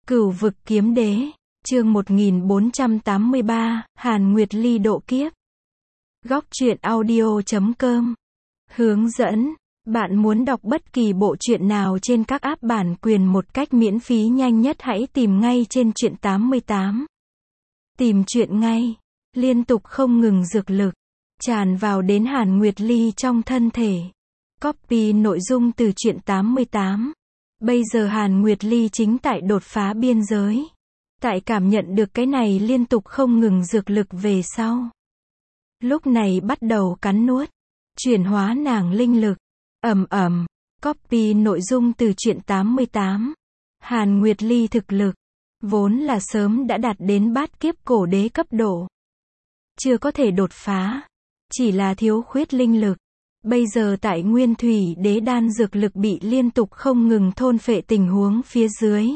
Cửu vực kiếm đế, chương 1483, Hàn Nguyệt Ly độ kiếp. Góc truyện audio.com. Hướng dẫn, bạn muốn đọc bất kỳ bộ truyện nào trên các app bản quyền một cách miễn phí nhanh nhất hãy tìm ngay trên truyện 88. Tìm truyện ngay, liên tục không ngừng dược lực, tràn vào đến Hàn Nguyệt Ly trong thân thể. Copy nội dung từ truyện 88. Bây giờ Hàn Nguyệt Ly chính tại đột phá biên giới. Tại cảm nhận được cái này liên tục không ngừng dược lực về sau. Lúc này bắt đầu cắn nuốt. Chuyển hóa nàng linh lực. Copy nội dung từ truyện 88. Hàn Nguyệt Ly thực lực. Vốn là sớm đã đạt đến bát kiếp cổ đế cấp độ. Chưa có thể đột phá. Chỉ là thiếu khuyết linh lực. Bây giờ tại nguyên thủy đế đan dược lực bị liên tục không ngừng thôn phệ tình huống phía dưới.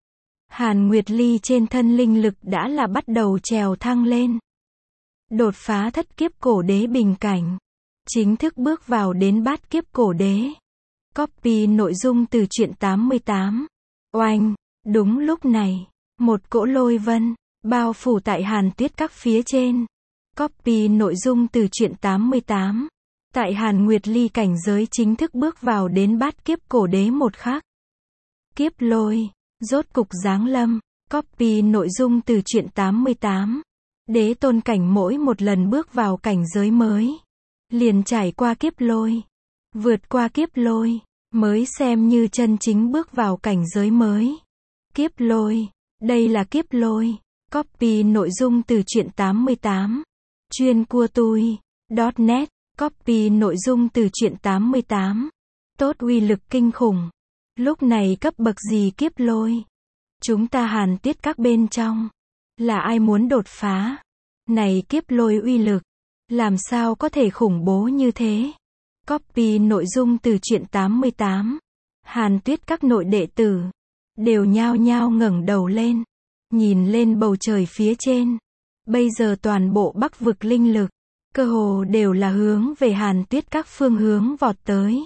Hàn Nguyệt Ly trên thân linh lực đã là bắt đầu trèo thăng lên. Đột phá thất kiếp cổ đế bình cảnh. Chính thức bước vào đến bát kiếp cổ đế. Copy nội dung từ truyện 88. Oanh, đúng lúc này, một cỗ lôi vân, bao phủ tại Hàn Tuyết Các phía trên. Copy nội dung từ truyện 88. Tại Hàn Nguyệt Ly cảnh giới chính thức bước vào đến bát kiếp cổ đế một khắc. Kiếp lôi, rốt cục giáng lâm. Copy nội dung từ truyện 88. Đế tôn cảnh mỗi một lần bước vào cảnh giới mới. Liền trải qua kiếp lôi. Vượt qua kiếp lôi, mới xem như chân chính bước vào cảnh giới mới. Kiếp lôi, đây là kiếp lôi. Copy nội dung từ truyện 88. Chuyên cua tui. .net. Copy nội dung từ truyện 88. Tốt uy lực kinh khủng. Lúc này cấp bậc gì kiếp lôi? Chúng ta Hàn Tuyết Các bên trong. Là ai muốn đột phá? Này kiếp lôi uy lực. Làm sao có thể khủng bố như thế? Copy nội dung từ truyện 88. Hàn Tuyết Các nội đệ tử. Đều nhao nhao ngẩng đầu lên. Nhìn lên bầu trời phía trên. Bây giờ toàn bộ Bắc vực linh lực. Cơ hồ đều là hướng về Hàn Tuyết Các phương hướng vọt tới.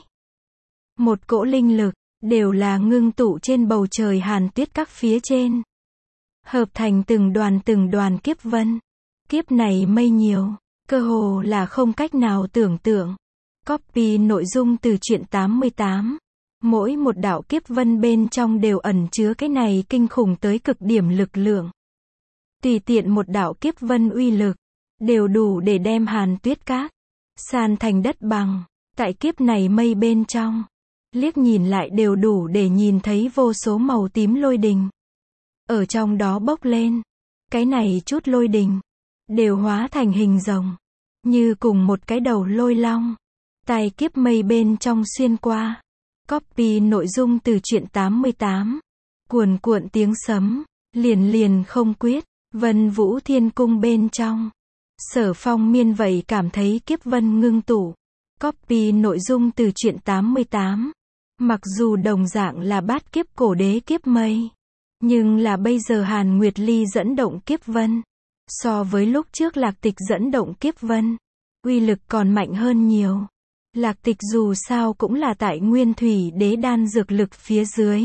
Một cỗ linh lực, đều là ngưng tụ trên bầu trời Hàn Tuyết Các phía trên. Hợp thành từng đoàn kiếp vân. Kiếp này mây nhiều, cơ hồ là không cách nào tưởng tượng. Copy nội dung từ truyện 88. Mỗi một đạo kiếp vân bên trong đều ẩn chứa cái này kinh khủng tới cực điểm lực lượng. Tùy tiện một đạo kiếp vân uy lực. Đều đủ để đem Hàn Tuyết Các san thành đất bằng. Tại kiếp này mây bên trong, liếc nhìn lại đều đủ để nhìn thấy vô số màu tím lôi đình. Ở trong đó bốc lên. Cái này chút lôi đình đều hóa thành hình rồng, như cùng một cái đầu lôi long. Tại kiếp mây bên trong xuyên qua. Copy nội dung từ truyện 88. Cuồn cuộn tiếng sấm, liền không quyết. Vân Vũ Thiên Cung bên trong. Sở Phong Miên vậy cảm thấy kiếp vân ngưng tụ. Copy nội dung từ truyện 88. Mặc dù đồng dạng là bát kiếp cổ đế kiếp mây. Nhưng là bây giờ Hàn Nguyệt Ly dẫn động kiếp vân. So với lúc trước Lạc Tịch dẫn động kiếp vân. Uy lực còn mạnh hơn nhiều. Lạc Tịch dù sao cũng là tại nguyên thủy đế đan dược lực phía dưới.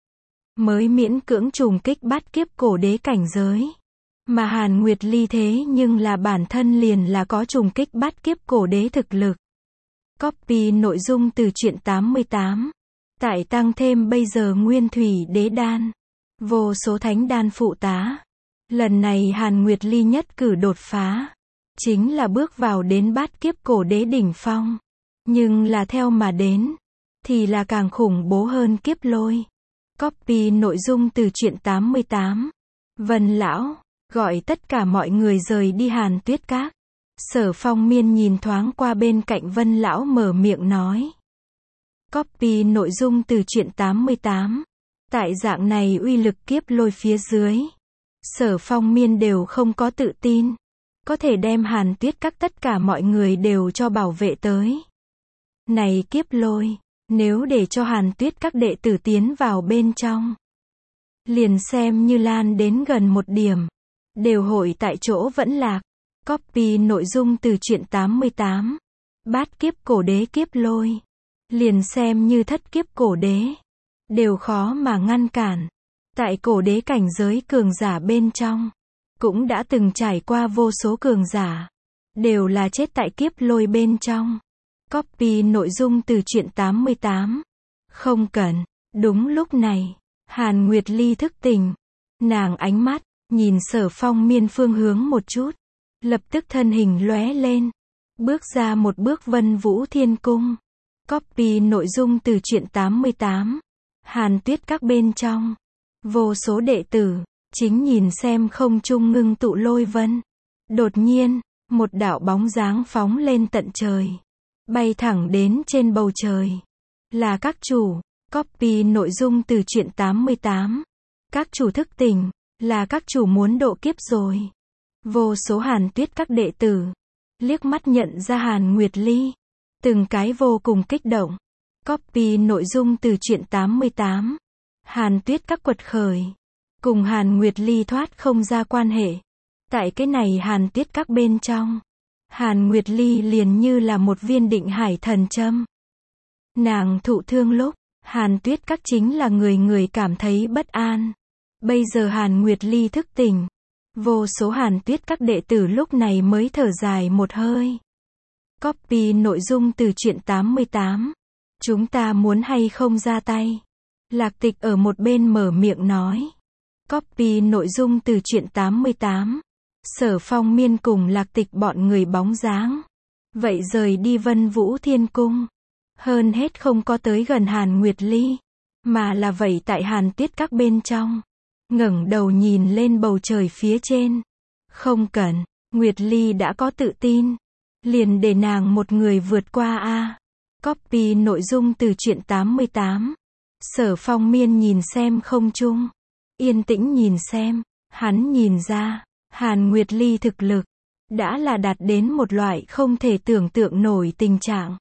Mới miễn cưỡng trùng kích bát kiếp cổ đế cảnh giới. Mà Hàn Nguyệt Ly thế nhưng là bản thân liền là có trùng kích bát kiếp cổ đế thực lực. Copy nội dung từ truyện 88. Tại tăng thêm bây giờ nguyên thủy đế đan. Vô số thánh đan phụ tá. Lần này Hàn Nguyệt Ly nhất cử đột phá. Chính là bước vào đến bát kiếp cổ đế đỉnh phong. Nhưng là theo mà đến. Thì là càng khủng bố hơn kiếp lôi. Copy nội dung từ truyện 88. Vân Lão. Gọi tất cả mọi người rời đi Hàn Tuyết Các. Sở Phong Miên nhìn thoáng qua bên cạnh Vân Lão mở miệng nói. Copy nội dung từ truyện 88. Tại dạng này uy lực kiếp lôi phía dưới. Sở Phong Miên đều không có tự tin. Có thể đem Hàn Tuyết Các tất cả mọi người đều cho bảo vệ tới. Này kiếp lôi, nếu để cho Hàn Tuyết Các đệ tử tiến vào bên trong. Liền xem như lan đến gần một điểm. Đều hội tại chỗ vẫn lạc. Copy nội dung từ truyện 88. Bát kiếp cổ đế kiếp lôi. Liền xem như thất kiếp cổ đế. Đều khó mà ngăn cản. Tại cổ đế cảnh giới cường giả bên trong, cũng đã từng trải qua vô số cường giả, đều là chết tại kiếp lôi bên trong. Copy nội dung từ truyện 88. Không cần. Đúng lúc này, Hàn Nguyệt Ly thức tỉnh. Nàng ánh mắt, nhìn Sở Phong Miên phương hướng một chút. Lập tức thân hình lóe lên. Bước ra một bước Vân Vũ Thiên Cung. Copy nội dung từ truyện 88. Hàn Tuyết các bên trong. Vô số đệ tử, chính nhìn xem không trung ngưng tụ lôi vân. Đột nhiên, một đạo bóng dáng phóng lên tận trời. Bay thẳng đến trên bầu trời. Là các chủ. Copy nội dung từ truyện 88. Các chủ thức tỉnh, là các chủ muốn độ kiếp rồi. Vô số Hàn Tuyết các đệ tử, liếc mắt nhận ra Hàn Nguyệt Ly. Từng cái vô cùng kích động. Copy nội dung từ truyện 88. Hàn Tuyết các quật khởi. Cùng Hàn Nguyệt Ly thoát không ra quan hệ. Tại cái này Hàn Tuyết các bên trong, Hàn Nguyệt Ly liền như là một viên định hải thần châm. Nàng thụ thương lúc, Hàn Tuyết các chính là người người cảm thấy bất an. Bây giờ Hàn Nguyệt Ly thức tỉnh. Vô số Hàn Tuyết các đệ tử lúc này mới thở dài một hơi. Copy nội dung từ truyện 88. Chúng ta muốn hay không ra tay? Lạc Tịch ở một bên mở miệng nói. Copy nội dung từ truyện 88. Sở Phong Miên cùng Lạc Tịch bọn người bóng dáng. Vậy rời đi Vân Vũ Thiên Cung. Hơn hết không có tới gần Hàn Nguyệt Ly, mà là vậy tại Hàn Tuyết các bên trong. Ngẩng đầu nhìn lên bầu trời phía trên. Không cần, Nguyệt Ly đã có tự tin. Liền để nàng một người vượt qua a. Copy nội dung từ truyện 88. Sở Phong Miên nhìn xem không trung. Yên tĩnh nhìn xem, hắn nhìn ra, Hàn Nguyệt Ly thực lực, đã là đạt đến một loại không thể tưởng tượng nổi tình trạng.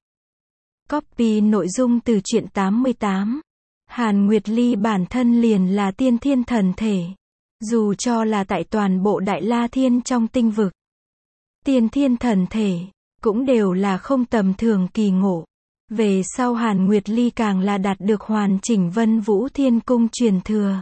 Copy nội dung từ truyện 88. Hàn Nguyệt Ly bản thân liền là tiên thiên thần thể. Dù cho là tại toàn bộ Đại La Thiên trong tinh vực, tiên thiên thần thể, cũng đều là không tầm thường kỳ ngộ. Về sau Hàn Nguyệt Ly càng là đạt được hoàn chỉnh Vân Vũ Thiên Cung truyền thừa.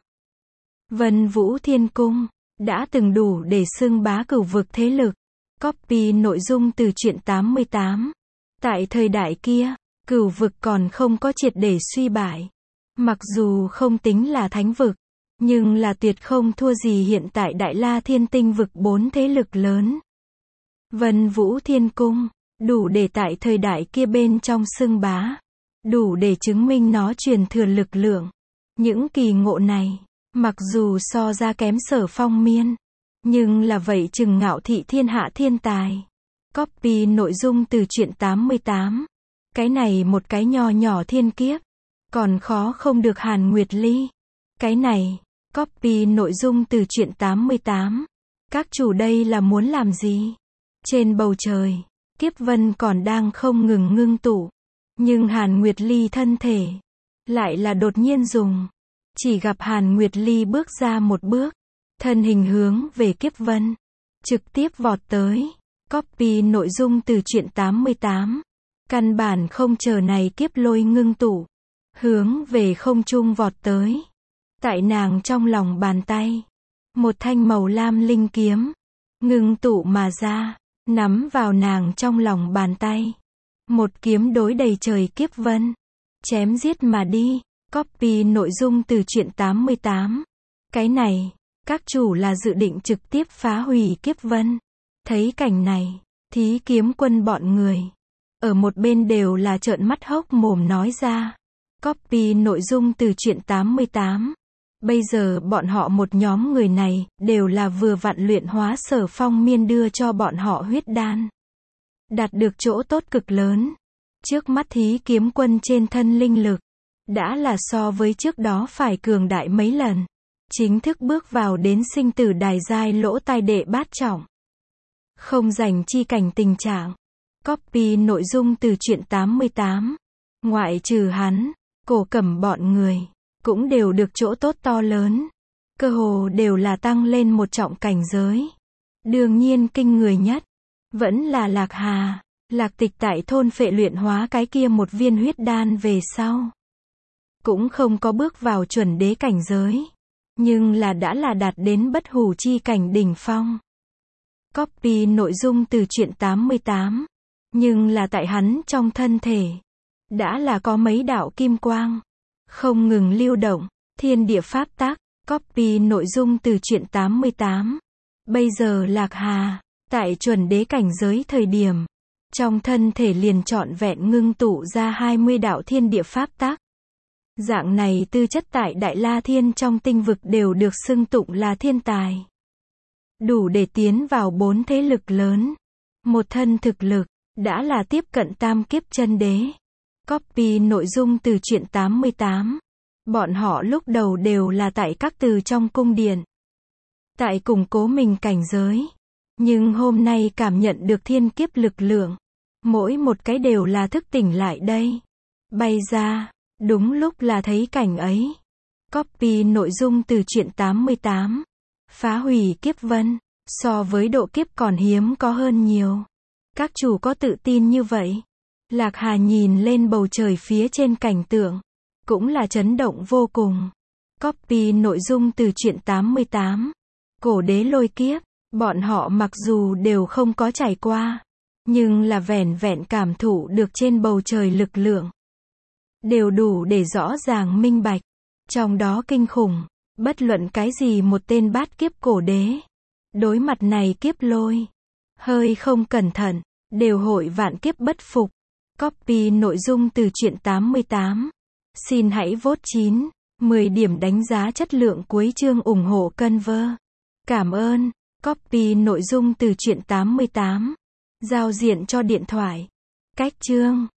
Vân Vũ Thiên Cung, đã từng đủ để xưng bá cửu vực thế lực. Copy nội dung từ truyện 88. Tại thời đại kia, cửu vực còn không có triệt để suy bại. Mặc dù không tính là thánh vực, nhưng là tuyệt không thua gì hiện tại Đại La Thiên tinh vực 4 thế lực lớn. Vân Vũ Thiên Cung, đủ để tại thời đại kia bên trong xưng bá. Đủ để chứng minh nó truyền thừa lực lượng. Những kỳ ngộ này, mặc dù so ra kém Sở Phong Miên, nhưng là vậy chừng ngạo thị thiên hạ thiên tài. Copy nội dung từ truyện 88. Cái này một cái nho nhỏ thiên kiếp, còn khó không được Hàn Nguyệt Ly. Cái này, copy nội dung từ truyện 88. Các chủ đây là muốn làm gì? Trên bầu trời, kiếp vân còn đang không ngừng ngưng tụ. Nhưng Hàn Nguyệt Ly thân thể, lại là đột nhiên dùng. Chỉ gặp Hàn Nguyệt Ly bước ra một bước, thân hình hướng về kiếp vân, trực tiếp vọt tới. Copy nội dung từ truyện 88. Căn bản không chờ này kiếp lôi ngưng tụ, hướng về không trung vọt tới. Tại nàng trong lòng bàn tay, một thanh màu lam linh kiếm, ngưng tụ mà ra, nắm vào nàng trong lòng bàn tay. Một kiếm đối đầy trời kiếp vân, chém giết mà đi. Copy nội dung từ truyện 88. Cái này, các chủ là dự định trực tiếp phá hủy kiếp vân. Thấy cảnh này, Thí Kiếm Quân bọn người ở một bên đều là trợn mắt hốc mồm nói ra. Copy nội dung từ truyện 88. Bây giờ bọn họ một nhóm người này, đều là vừa vặn luyện hóa Sở Phong Miên đưa cho bọn họ huyết đan. Đạt được chỗ tốt cực lớn. Trước mắt Thí Kiếm Quân trên thân linh lực, đã là so với trước đó phải cường đại mấy lần. Chính thức bước vào đến sinh tử đài giai lỗ tai đệ bát trọng. Không giành chi cảnh tình trạng. Copy nội dung từ truyện 88. Ngoại trừ hắn, Cổ Cẩm bọn người, cũng đều được chỗ tốt to lớn. Cơ hồ đều là tăng lên một trọng cảnh giới. Đương nhiên kinh người nhất, vẫn là Lạc Hà. Lạc Tịch tại thôn phệ luyện hóa cái kia một viên huyết đan về sau, cũng không có bước vào chuẩn đế cảnh giới. nhưng đã là đạt đến bất hủ chi cảnh đỉnh phong. Copy nội dung từ truyện 88, nhưng tại hắn trong thân thể, đã là có mấy đạo kim quang, không ngừng lưu động, thiên địa pháp tắc. Copy nội dung từ truyện 88. Bây giờ Lạc Hà, tại chuẩn đế cảnh giới thời điểm, trong thân thể liền trọn vẹn ngưng tụ ra 20 đạo thiên địa pháp tắc. Dạng này tư chất tại Đại La Thiên trong tinh vực đều được xưng tụng là thiên tài. Đủ để tiến vào 4 thế lực lớn. Một thân thực lực, đã là tiếp cận tam kiếp chân đế. Copy nội dung từ truyện 88. Bọn họ lúc đầu đều là tại các từ trong cung điện, tại củng cố mình cảnh giới. Nhưng hôm nay cảm nhận được thiên kiếp lực lượng. Mỗi một cái đều là thức tỉnh lại đây. Bay ra, đúng lúc là thấy cảnh ấy. Copy nội dung từ truyện 88. Phá hủy kiếp vân, so với độ kiếp còn hiếm có hơn nhiều. Các chủ có tự tin như vậy. Lạc Hà nhìn lên bầu trời phía trên cảnh tượng, cũng là chấn động vô cùng. Copy nội dung từ truyện 88. Cổ đế lôi kiếp, bọn họ mặc dù đều không có trải qua, nhưng là vẻn vẹn cảm thụ được trên bầu trời lực lượng, đều đủ để rõ ràng minh bạch. Trong đó kinh khủng, bất luận cái gì một tên bát kiếp cổ đế, đối mặt này kiếp lôi, hơi không cẩn thận, đều hội vạn kiếp bất phục. Copy nội dung từ truyện 88. Xin hãy vote 9, 10 điểm đánh giá chất lượng cuối chương ủng hộ Conver. Cảm ơn. Copy nội dung từ truyện 88. Giao diện cho điện thoại. Cách chương